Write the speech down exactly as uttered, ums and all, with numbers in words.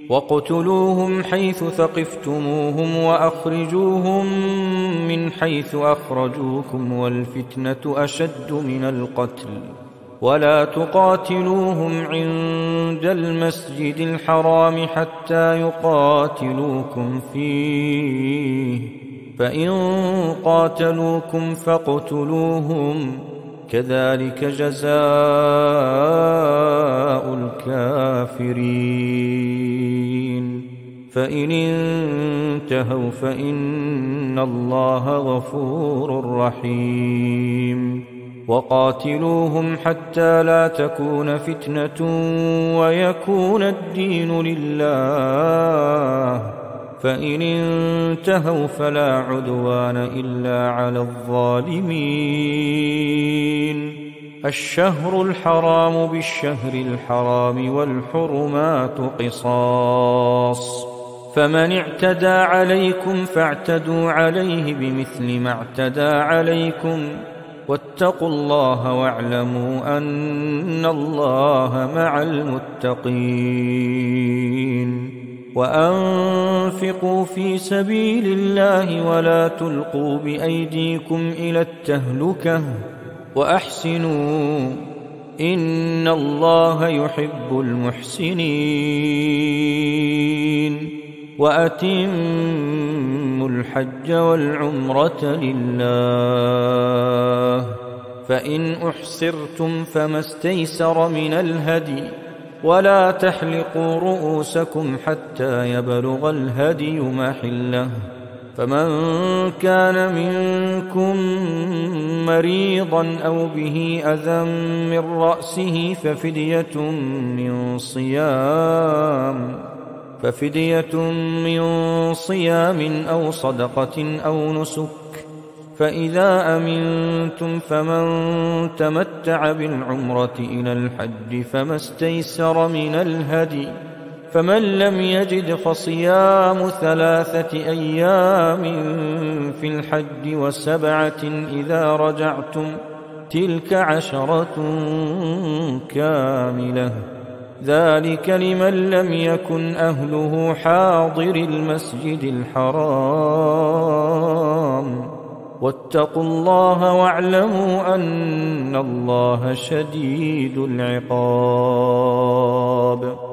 واقتلوهم حيث ثقفتموهم وأخرجوهم من حيث أخرجوكم والفتنة أشد من القتل ولا تقاتلوهم عند المسجد الحرام حتى يقاتلوكم فيه فإن قاتلوكم فاقتلوهم كذلك جزاء الكافرين فإن انتهوا فإن الله غفور رحيم وقاتلوهم حتى لا تكون فتنة ويكون الدين لله فإن انتهوا فلا عدوان إلا على الظالمين الشهر الحرام بالشهر الحرام والحرمات قصاص فمن اعتدى عليكم فاعتدوا عليه بمثل ما اعتدى عليكم واتقوا الله واعلموا أن الله مع المتقين وأنفقوا في سبيل الله ولا تلقوا بأيديكم إلى التهلكة وأحسنوا إن الله يحب المحسنين وأتموا الحج والعمرة لله فإن أحصرتم فما استيسر من الهدي ولا تحلقوا رؤوسكم حتى يبلغ الهدي محله فمن كان منكم مريضا أو به أذى من رأسه ففدية من صيام ففدية من صيام أو صدقة أو نسك فإذا أمنتم فمن تمتع بالعمرة إلى الحج فما استيسر من الهدي فمن لم يجد فصيام ثلاثة أيام في الحج وسبعة إذا رجعتم تلك عشرة كاملة ذلك لمن لم يكن أهله حاضر المسجد الحرام واتقوا الله واعلموا أن الله شديد العقاب